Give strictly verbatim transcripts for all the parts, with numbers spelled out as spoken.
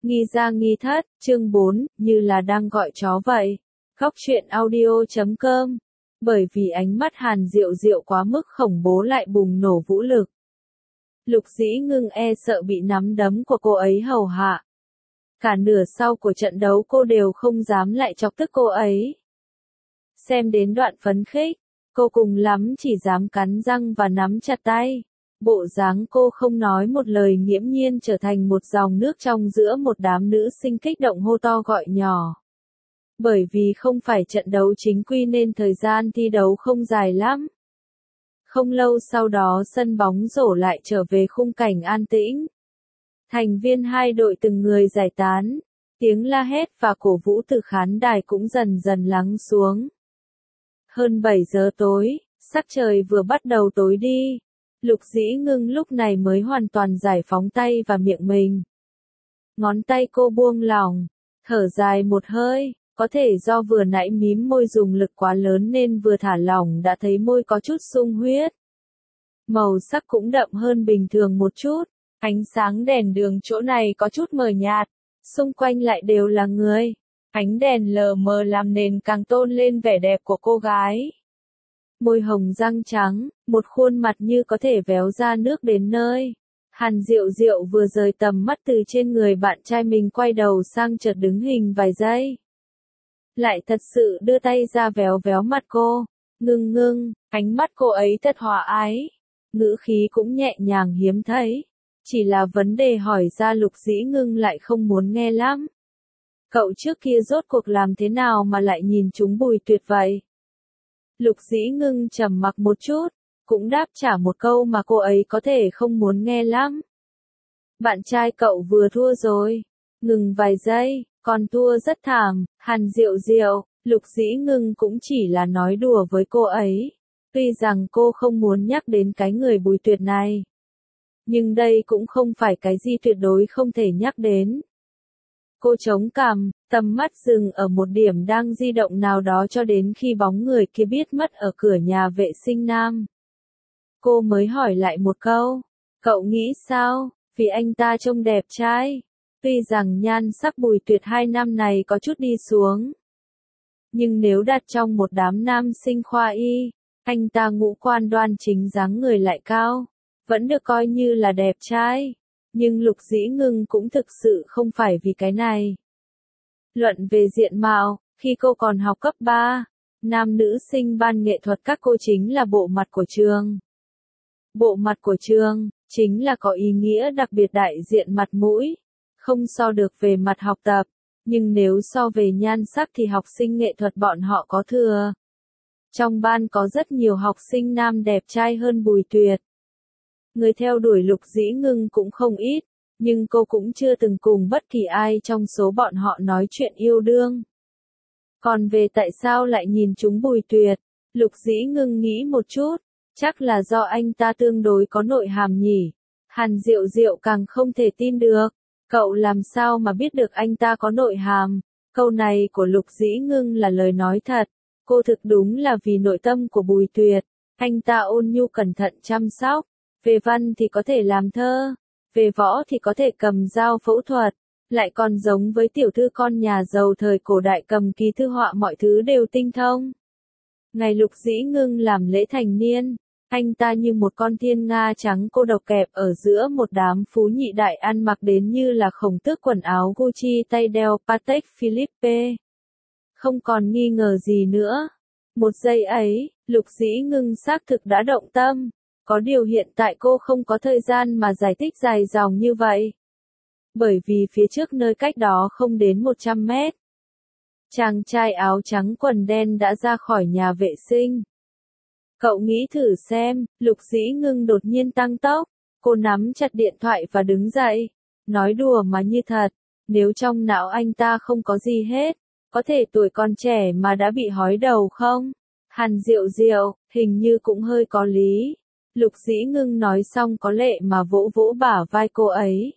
Nghi ra nghi thất, chương bốn, như là đang gọi chó vậy. Góc truyện audio chấm com. Bởi vì ánh mắt Hàn Diệu Diệu quá mức khủng bố lại bùng nổ vũ lực. Lục Dĩ Ngưng e sợ bị nắm đấm của cô ấy hầu hạ. Cả nửa sau của trận đấu cô đều không dám lại chọc tức cô ấy. Xem đến đoạn phấn khích, cô cùng lắm chỉ dám cắn răng và nắm chặt tay. Bộ dáng cô không nói một lời nghiễm nhiên trở thành một dòng nước trong giữa một đám nữ sinh kích động hô to gọi nhỏ. Bởi vì không phải trận đấu chính quy nên thời gian thi đấu không dài lắm. Không lâu sau đó sân bóng rổ lại trở về khung cảnh an tĩnh. Thành viên hai đội từng người giải tán, tiếng la hét và cổ vũ từ khán đài cũng dần dần lắng xuống. Hơn bảy giờ tối, sắc trời vừa bắt đầu tối đi. Lục Dĩ Ngưng lúc này mới hoàn toàn giải phóng tay và miệng mình. Ngón tay cô buông lỏng, thở dài một hơi, có thể do vừa nãy mím môi dùng lực quá lớn nên vừa thả lỏng đã thấy môi có chút sung huyết. Màu sắc cũng đậm hơn bình thường một chút, ánh sáng đèn đường chỗ này có chút mờ nhạt, xung quanh lại đều là người. Ánh đèn lờ mờ làm nền càng tôn lên vẻ đẹp của cô gái. Môi hồng răng trắng, một khuôn mặt như có thể véo ra nước đến nơi. Hàn Diệu Diệu vừa rời tầm mắt từ trên người bạn trai mình quay đầu sang chợt đứng hình vài giây. Lại thật sự đưa tay ra véo véo mặt cô. Ngưng ngưng, ánh mắt cô ấy thật hòa ái. Ngữ khí cũng nhẹ nhàng hiếm thấy. Chỉ là vấn đề hỏi ra Lục Dĩ Ngưng lại không muốn nghe lắm. Cậu trước kia rốt cuộc làm thế nào mà lại nhìn chúng Bùi Tuyệt vậy? Lục Dĩ Ngưng trầm mặc một chút, cũng đáp trả một câu mà cô ấy có thể không muốn nghe lắm. Bạn trai cậu vừa thua rồi. Ngừng vài giây, còn thua rất thảm. Hàn Diệu Diệu, Lục Dĩ Ngưng cũng chỉ là nói đùa với cô ấy. Tuy rằng cô không muốn nhắc đến cái người Bùi Tuyệt này. Nhưng đây cũng không phải cái gì tuyệt đối không thể nhắc đến. Cô chống cằm, tầm mắt dừng ở một điểm đang di động nào đó cho đến khi bóng người kia biến mất ở cửa nhà vệ sinh nam. Cô mới hỏi lại một câu, cậu nghĩ sao, vì anh ta trông đẹp trai. Tuy rằng nhan sắc Bùi Tuyệt hai năm này có chút đi xuống. Nhưng nếu đặt trong một đám nam sinh khoa y, anh ta ngũ quan đoan chính dáng người lại cao, vẫn được coi như là đẹp trai. Nhưng Lục Dĩ Ngưng cũng thực sự không phải vì cái này. Luận về diện mạo, khi cô còn học cấp ba, nam nữ sinh ban nghệ thuật các cô chính là bộ mặt của trường. Bộ mặt của trường, chính là có ý nghĩa đặc biệt đại diện mặt mũi, không so được về mặt học tập, nhưng nếu so về nhan sắc thì học sinh nghệ thuật bọn họ có thừa. Trong ban có rất nhiều học sinh nam đẹp trai hơn Bùi Tuyệt. Người theo đuổi Lục Dĩ Ngưng cũng không ít, nhưng cô cũng chưa từng cùng bất kỳ ai trong số bọn họ nói chuyện yêu đương. Còn về tại sao lại nhìn chúng Bùi Tuyệt, Lục Dĩ Ngưng nghĩ một chút, chắc là do anh ta tương đối có nội hàm nhỉ. Hàn Diệu Diệu càng không thể tin được, cậu làm sao mà biết được anh ta có nội hàm. Câu này của Lục Dĩ Ngưng là lời nói thật, cô thực đúng là vì nội tâm của Bùi Tuyệt, anh ta ôn nhu cẩn thận chăm sóc. Về văn thì có thể làm thơ, về võ thì có thể cầm dao phẫu thuật, lại còn giống với tiểu thư con nhà giàu thời cổ đại cầm ký thư họa mọi thứ đều tinh thông. Ngày Lục Dĩ Ngưng làm lễ thành niên, anh ta như một con thiên nga trắng cô độc kẹp ở giữa một đám phú nhị đại ăn mặc đến như là khổng tước quần áo Gucci tay đeo Patek Philippe. Không còn nghi ngờ gì nữa. Một giây ấy, Lục Dĩ Ngưng xác thực đã động tâm. Có điều hiện tại cô không có thời gian mà giải thích dài dòng như vậy. Bởi vì phía trước nơi cách đó không đến một trăm mét. Chàng trai áo trắng quần đen đã ra khỏi nhà vệ sinh. Cậu nghĩ thử xem, Lục Dĩ Ngưng đột nhiên tăng tốc. Cô nắm chặt điện thoại và đứng dậy. Nói đùa mà như thật, nếu trong não anh ta không có gì hết, có thể tuổi còn trẻ mà đã bị hói đầu không? Hàn Diệu Diệu, hình như cũng hơi có lý. Lục Dĩ Ngưng nói xong có lệ mà vỗ vỗ bả vai cô ấy.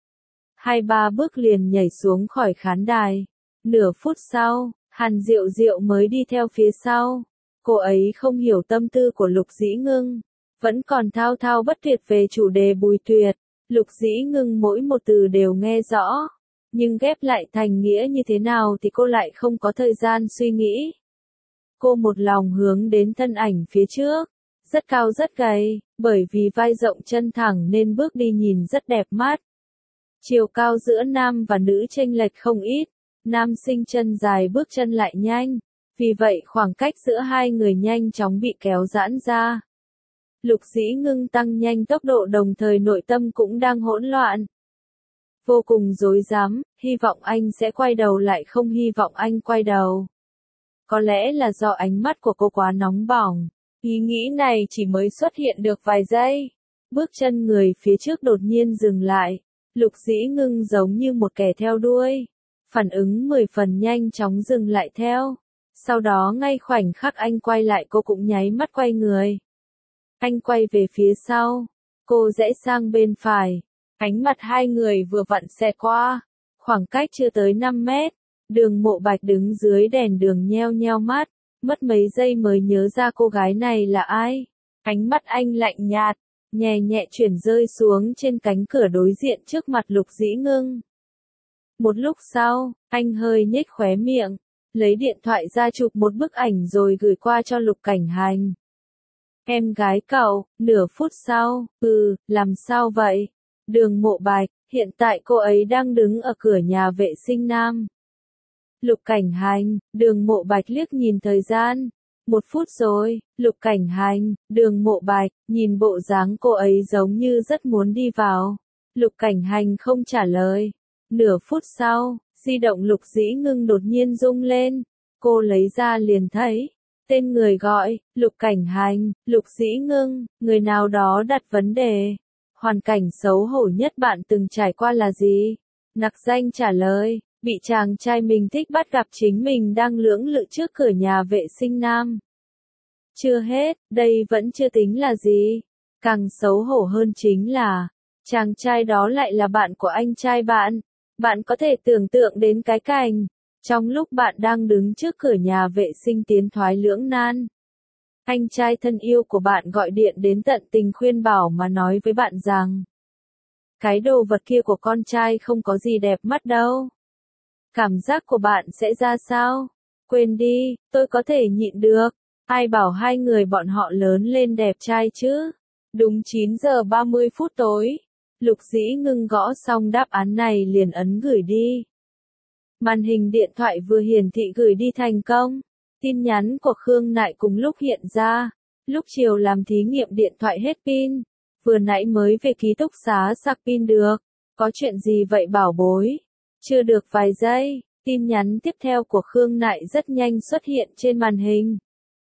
Hai ba bước liền nhảy xuống khỏi khán đài. Nửa phút sau, Hàn Diệu Diệu mới đi theo phía sau. Cô ấy không hiểu tâm tư của Lục Dĩ Ngưng, vẫn còn thao thao bất tuyệt về chủ đề Bùi Tuyệt. Lục Dĩ Ngưng mỗi một từ đều nghe rõ. nhưng ghép lại thành nghĩa như thế nào thì cô lại không có thời gian suy nghĩ. Cô một lòng hướng đến thân ảnh phía trước, rất cao rất gầy, bởi vì vai rộng chân thẳng nên bước đi nhìn rất đẹp mắt. Chiều cao giữa nam và nữ chênh lệch không ít, nam sinh chân dài bước chân lại nhanh, vì vậy khoảng cách giữa hai người nhanh chóng bị kéo giãn ra. Lục Dĩ Ngưng tăng nhanh tốc độ đồng thời nội tâm cũng đang hỗn loạn. Vô cùng rối rắm, hy vọng anh sẽ quay đầu lại không hy vọng anh quay đầu. Có lẽ là do ánh mắt của cô quá nóng bỏng. Ý nghĩ này chỉ mới xuất hiện được vài giây. Bước chân người phía trước đột nhiên dừng lại. Lục Dĩ Ngưng giống như một kẻ theo đuôi. Phản ứng mười phần nhanh chóng dừng lại theo. Sau đó ngay khoảnh khắc anh quay lại cô cũng nháy mắt quay người. Anh quay về phía sau. Cô rẽ sang bên phải. Ánh mặt hai người vừa vặn xẹt qua. Khoảng cách chưa tới năm mét. Đường Mộ Bạch đứng dưới đèn đường nheo nheo mắt. Mất mấy giây mới nhớ ra cô gái này là ai. Ánh mắt anh lạnh nhạt, nhẹ nhẹ chuyển rơi xuống trên cánh cửa đối diện trước mặt Lục Dĩ Ngưng. Một lúc sau, anh hơi nhếch khóe miệng, lấy điện thoại ra chụp một bức ảnh rồi gửi qua cho Lục Cảnh Hành. Em gái cậu, nửa phút sau, ừ, làm sao vậy? Đường Mộ Bạch, hiện tại cô ấy đang đứng ở cửa nhà vệ sinh nam. Lục Cảnh Hành, Đường Mộ Bạch liếc nhìn thời gian. Một phút rồi, Lục Cảnh Hành, Đường Mộ Bạch, nhìn bộ dáng cô ấy giống như rất muốn đi vào. Lục Cảnh Hành không trả lời. Nửa phút sau, di động Lục Dĩ Ngưng đột nhiên rung lên. Cô lấy ra liền thấy. Tên người gọi, Lục Cảnh Hành, Lục Dĩ Ngưng, người nào đó đặt vấn đề. Hoàn cảnh xấu hổ nhất bạn từng trải qua là gì? Nặc danh trả lời. Bị chàng trai mình thích bắt gặp chính mình đang lưỡng lự trước cửa nhà vệ sinh nam. Chưa hết, đây vẫn chưa tính là gì. Càng xấu hổ hơn chính là, chàng trai đó lại là bạn của anh trai bạn. Bạn có thể tưởng tượng đến cái cảnh, trong lúc bạn đang đứng trước cửa nhà vệ sinh tiến thoái lưỡng nan. Anh trai thân yêu của bạn gọi điện đến tận tình khuyên bảo mà nói với bạn rằng, cái đồ vật kia của con trai không có gì đẹp mắt đâu. Cảm giác của bạn sẽ ra sao? Quên đi, tôi có thể nhịn được. Ai bảo hai người bọn họ lớn lên đẹp trai chứ? Đúng chín giờ ba mươi phút tối. Lục Dĩ Ngưng gõ xong đáp án này liền ấn gửi đi. Màn hình điện thoại vừa hiển thị gửi đi thành công. Tin nhắn của Khương Nại cùng lúc hiện ra. Lúc chiều làm thí nghiệm điện thoại hết pin. Vừa nãy mới về ký túc xá sạc pin được. Có chuyện gì vậy bảo bối? Chưa được vài giây, tin nhắn tiếp theo của Khương Nại rất nhanh xuất hiện trên màn hình.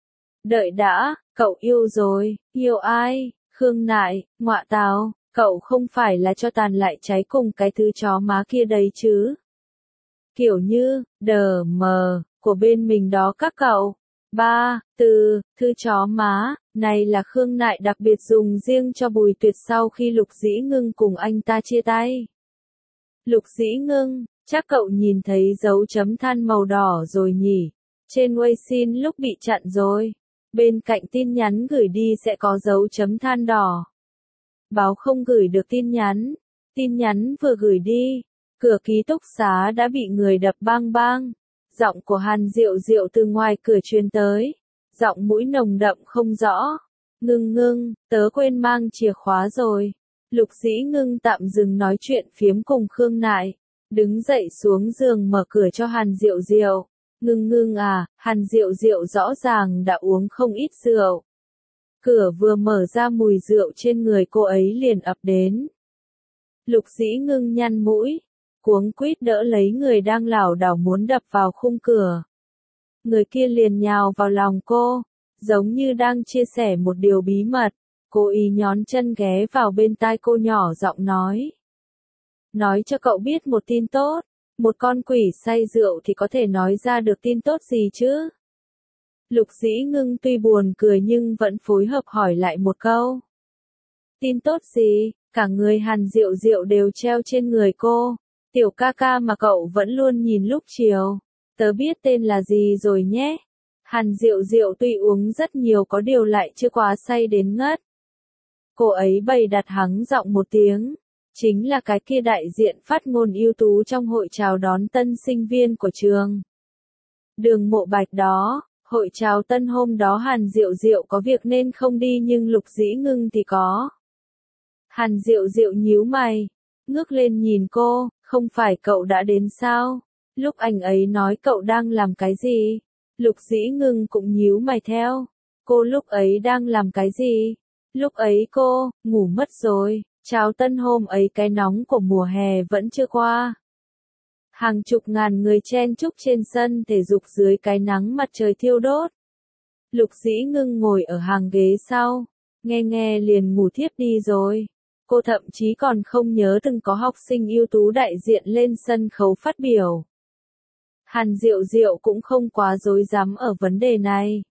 Đợi đã, cậu yêu rồi, yêu ai? Khương Nại, ngọa tào, cậu không phải là cho tàn lại cháy cùng cái thứ chó má kia đấy chứ? Kiểu như, đờ mờ, của bên mình đó các cậu. Ba, từ, thư chó má, này là Khương Nại đặc biệt dùng riêng cho Bùi Tuyệt sau khi Lục Dĩ Ngưng cùng anh ta chia tay. Lục Dĩ Ngưng, chắc cậu nhìn thấy dấu chấm than màu đỏ rồi nhỉ? Trên Weixin lúc bị chặn rồi. Bên cạnh tin nhắn gửi đi sẽ có dấu chấm than đỏ. Báo không gửi được tin nhắn. Tin nhắn vừa gửi đi. Cửa ký túc xá đã bị người đập bang bang. Giọng của Hàn Diệu Diệu từ ngoài cửa truyền tới. Giọng mũi nồng đậm không rõ. Ngưng ngưng, tớ quên mang chìa khóa rồi. Lục Dĩ Ngưng tạm dừng nói chuyện phiếm cùng Khương Nại. Đứng dậy xuống giường mở cửa cho Hàn Diệu Diệu. Ngưng ngưng à, Hàn Diệu Diệu rõ ràng đã uống không ít rượu. Cửa vừa mở ra mùi rượu trên người cô ấy liền ập đến. Lục Dĩ Ngưng nhăn mũi. Cuống quýt đỡ lấy người đang lảo đảo muốn đập vào khung cửa. Người kia liền nhào vào lòng cô. Giống như đang chia sẻ một điều bí mật. Cô ý nhón chân ghé vào bên tai cô nhỏ giọng nói. Nói cho cậu biết một tin tốt. Một con quỷ say rượu thì có thể nói ra được tin tốt gì chứ? Lục Dĩ Ngưng tuy buồn cười nhưng vẫn phối hợp hỏi lại một câu. Tin tốt gì? Cả người Hàn Diệu Diệu đều treo trên người cô. Tiểu ca ca mà cậu vẫn luôn nhìn lúc chiều. Tớ biết tên là gì rồi nhé. Hàn Diệu Diệu tuy uống rất nhiều có điều lại chưa quá say đến ngất. Cô ấy bày đặt hắng giọng một tiếng. Chính là cái kia đại diện phát ngôn ưu tú trong hội chào đón tân sinh viên của trường. Đường Mộ Bạch đó, hội chào tân hôm đó Hàn Diệu Diệu có việc nên không đi nhưng Lục Dĩ Ngưng thì có. Hàn Diệu Diệu nhíu mày, ngước lên nhìn cô, không phải cậu đã đến sao? Lúc anh ấy nói cậu đang làm cái gì? Lục Dĩ Ngưng cũng nhíu mày theo. Cô lúc ấy đang làm cái gì? Lúc ấy cô, ngủ mất rồi, chào tân hôm ấy cái nóng của mùa hè vẫn chưa qua. Hàng chục ngàn người chen chúc trên sân thể dục dưới cái nắng mặt trời thiêu đốt. Lục Dĩ Ngưng ngồi ở hàng ghế sau, nghe nghe liền ngủ thiếp đi rồi. Cô thậm chí còn không nhớ từng có học sinh ưu tú đại diện lên sân khấu phát biểu. Hàn Diệu Diệu cũng không quá rối rắm ở vấn đề này.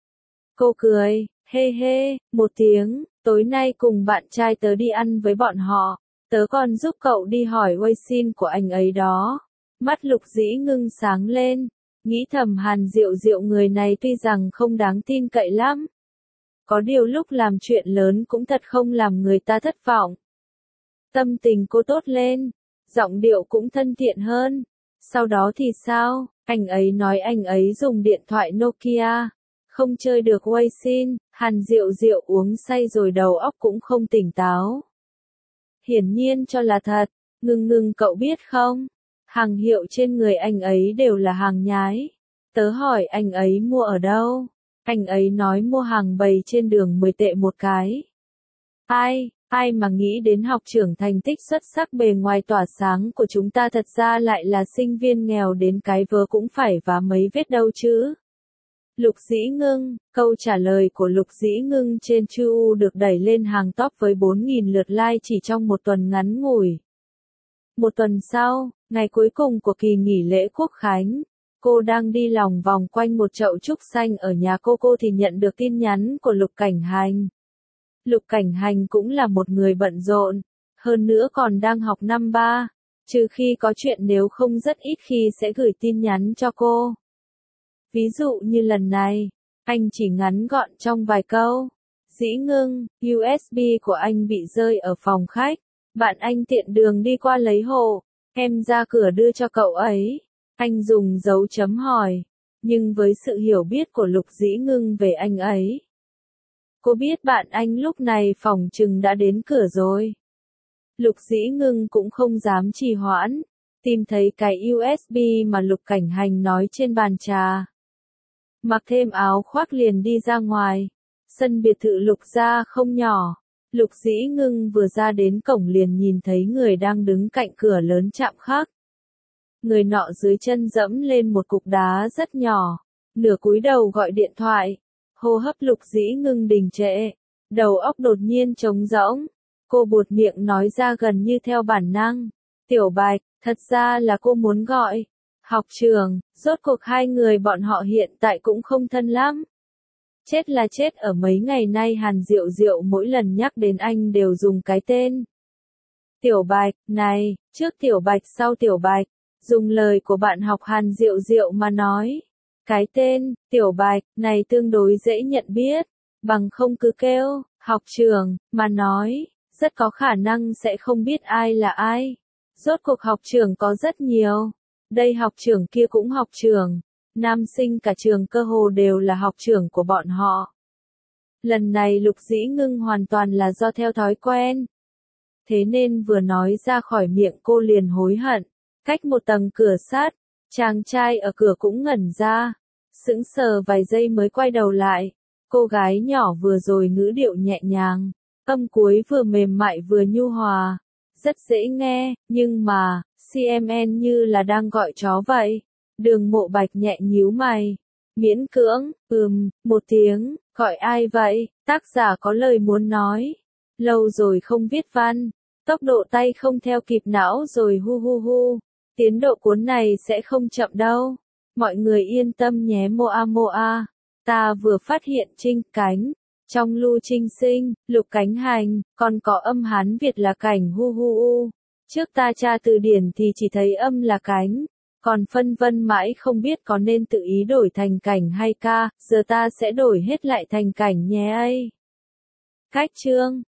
Cô cười, hê hê, một tiếng, tối nay cùng bạn trai tớ đi ăn với bọn họ, tớ còn giúp cậu đi hỏi Weixin của anh ấy đó. Mắt Lục Dĩ Ngưng sáng lên, nghĩ thầm Hàn Diệu Diệu người này tuy rằng không đáng tin cậy lắm. Có điều lúc làm chuyện lớn cũng thật không làm người ta thất vọng. Tâm tình cô tốt lên, giọng điệu cũng thân thiện hơn. Sau đó thì sao, anh ấy nói anh ấy dùng điện thoại Nokia, không chơi được Weixin, Hàn Diệu Diệu uống say rồi đầu óc cũng không tỉnh táo. Hiển nhiên cho là thật, Ngưng Ngưng cậu biết không, hàng hiệu trên người anh ấy đều là hàng nhái. Tớ hỏi anh ấy mua ở đâu, anh ấy nói mua hàng bày trên đường mười tệ một cái. Ai, ai mà nghĩ đến học trưởng thành tích xuất sắc bề ngoài tỏa sáng của chúng ta thật ra lại là sinh viên nghèo đến cái vớ cũng phải vá mấy vết đâu chứ. Lục Dĩ Ngưng, câu trả lời của Lục Dĩ Ngưng trên Chu được đẩy lên hàng top với bốn nghìn lượt like chỉ trong một tuần ngắn ngủi. Một tuần sau, ngày cuối cùng của kỳ nghỉ lễ Quốc Khánh, cô đang đi lòng vòng quanh một chậu trúc xanh ở nhà cô cô thì nhận được tin nhắn của Lục Cảnh Hành. Lục Cảnh Hành cũng là một người bận rộn, hơn nữa còn đang học năm ba, trừ khi có chuyện nếu không rất ít khi sẽ gửi tin nhắn cho cô. Ví dụ như lần này, anh chỉ ngắn gọn trong vài câu. Dĩ Ngưng, u ét bê của anh bị rơi ở phòng khách, bạn anh tiện đường đi qua lấy hộ, em ra cửa đưa cho cậu ấy. Anh dùng dấu chấm hỏi, nhưng với sự hiểu biết của Lục Dĩ Ngưng về anh ấy, cô biết bạn anh lúc này phỏng chừng đã đến cửa rồi. Lục Dĩ Ngưng cũng không dám trì hoãn, tìm thấy cái u ét bê mà Lục Cảnh Hành nói trên bàn trà. Mặc thêm áo khoác liền đi ra ngoài. Sân biệt thự Lục gia không nhỏ. Lục Dĩ Ngưng vừa ra đến cổng liền nhìn thấy người đang đứng cạnh cửa lớn chạm khắc. Người nọ dưới chân dẫm lên một cục đá rất nhỏ, nửa cúi đầu gọi điện thoại. Hô hấp Lục Dĩ Ngưng đình trệ, đầu óc đột nhiên trống rỗng. Cô buột miệng nói ra gần như theo bản năng. Tiểu Bạch, thật ra là cô muốn gọi. Học trường, rốt cuộc hai người bọn họ hiện tại cũng không thân lắm. Chết là chết ở mấy ngày nay Hàn Diệu Diệu mỗi lần nhắc đến anh đều dùng cái tên. Tiểu Bạch, này, trước Tiểu Bạch sau Tiểu Bạch, dùng lời của bạn học Hàn Diệu Diệu mà nói. Cái tên, Tiểu Bạch, này tương đối dễ nhận biết, bằng không cứ kêu, học trường, mà nói, rất có khả năng sẽ không biết ai là ai. Rốt cuộc học trường có rất nhiều. Đây học trưởng kia cũng học trưởng, nam sinh cả trường cơ hồ đều là học trưởng của bọn họ. Lần này Lục Dĩ Ngưng hoàn toàn là do theo thói quen. Thế nên vừa nói ra khỏi miệng cô liền hối hận. Cách một tầng cửa sắt, chàng trai ở cửa cũng ngẩn ra, sững sờ vài giây mới quay đầu lại. Cô gái nhỏ vừa rồi ngữ điệu nhẹ nhàng, âm cuối vừa mềm mại vừa nhu hòa, rất dễ nghe, nhưng mà xê em en như là đang gọi chó vậy. Đường Mộ Bạch nhẹ nhíu mày, miễn cưỡng, ừm, một tiếng, gọi ai vậy? Tác giả có lời muốn nói. Lâu rồi không viết văn, tốc độ tay không theo kịp não rồi hu hu hu. Tiến độ cuốn này sẽ không chậm đâu. Mọi người yên tâm nhé Moa Moa. Ta vừa phát hiện Trinh Cánh. Trong Lưu Trinh Sinh, Lục Cánh Hành, còn có âm Hán Việt là cảnh hu hu hu. Trước ta tra từ điển thì chỉ thấy âm là cánh, còn phân vân mãi không biết có nên tự ý đổi thành cảnh hay ca, giờ ta sẽ đổi hết lại thành cảnh nhé ấy. Cách chương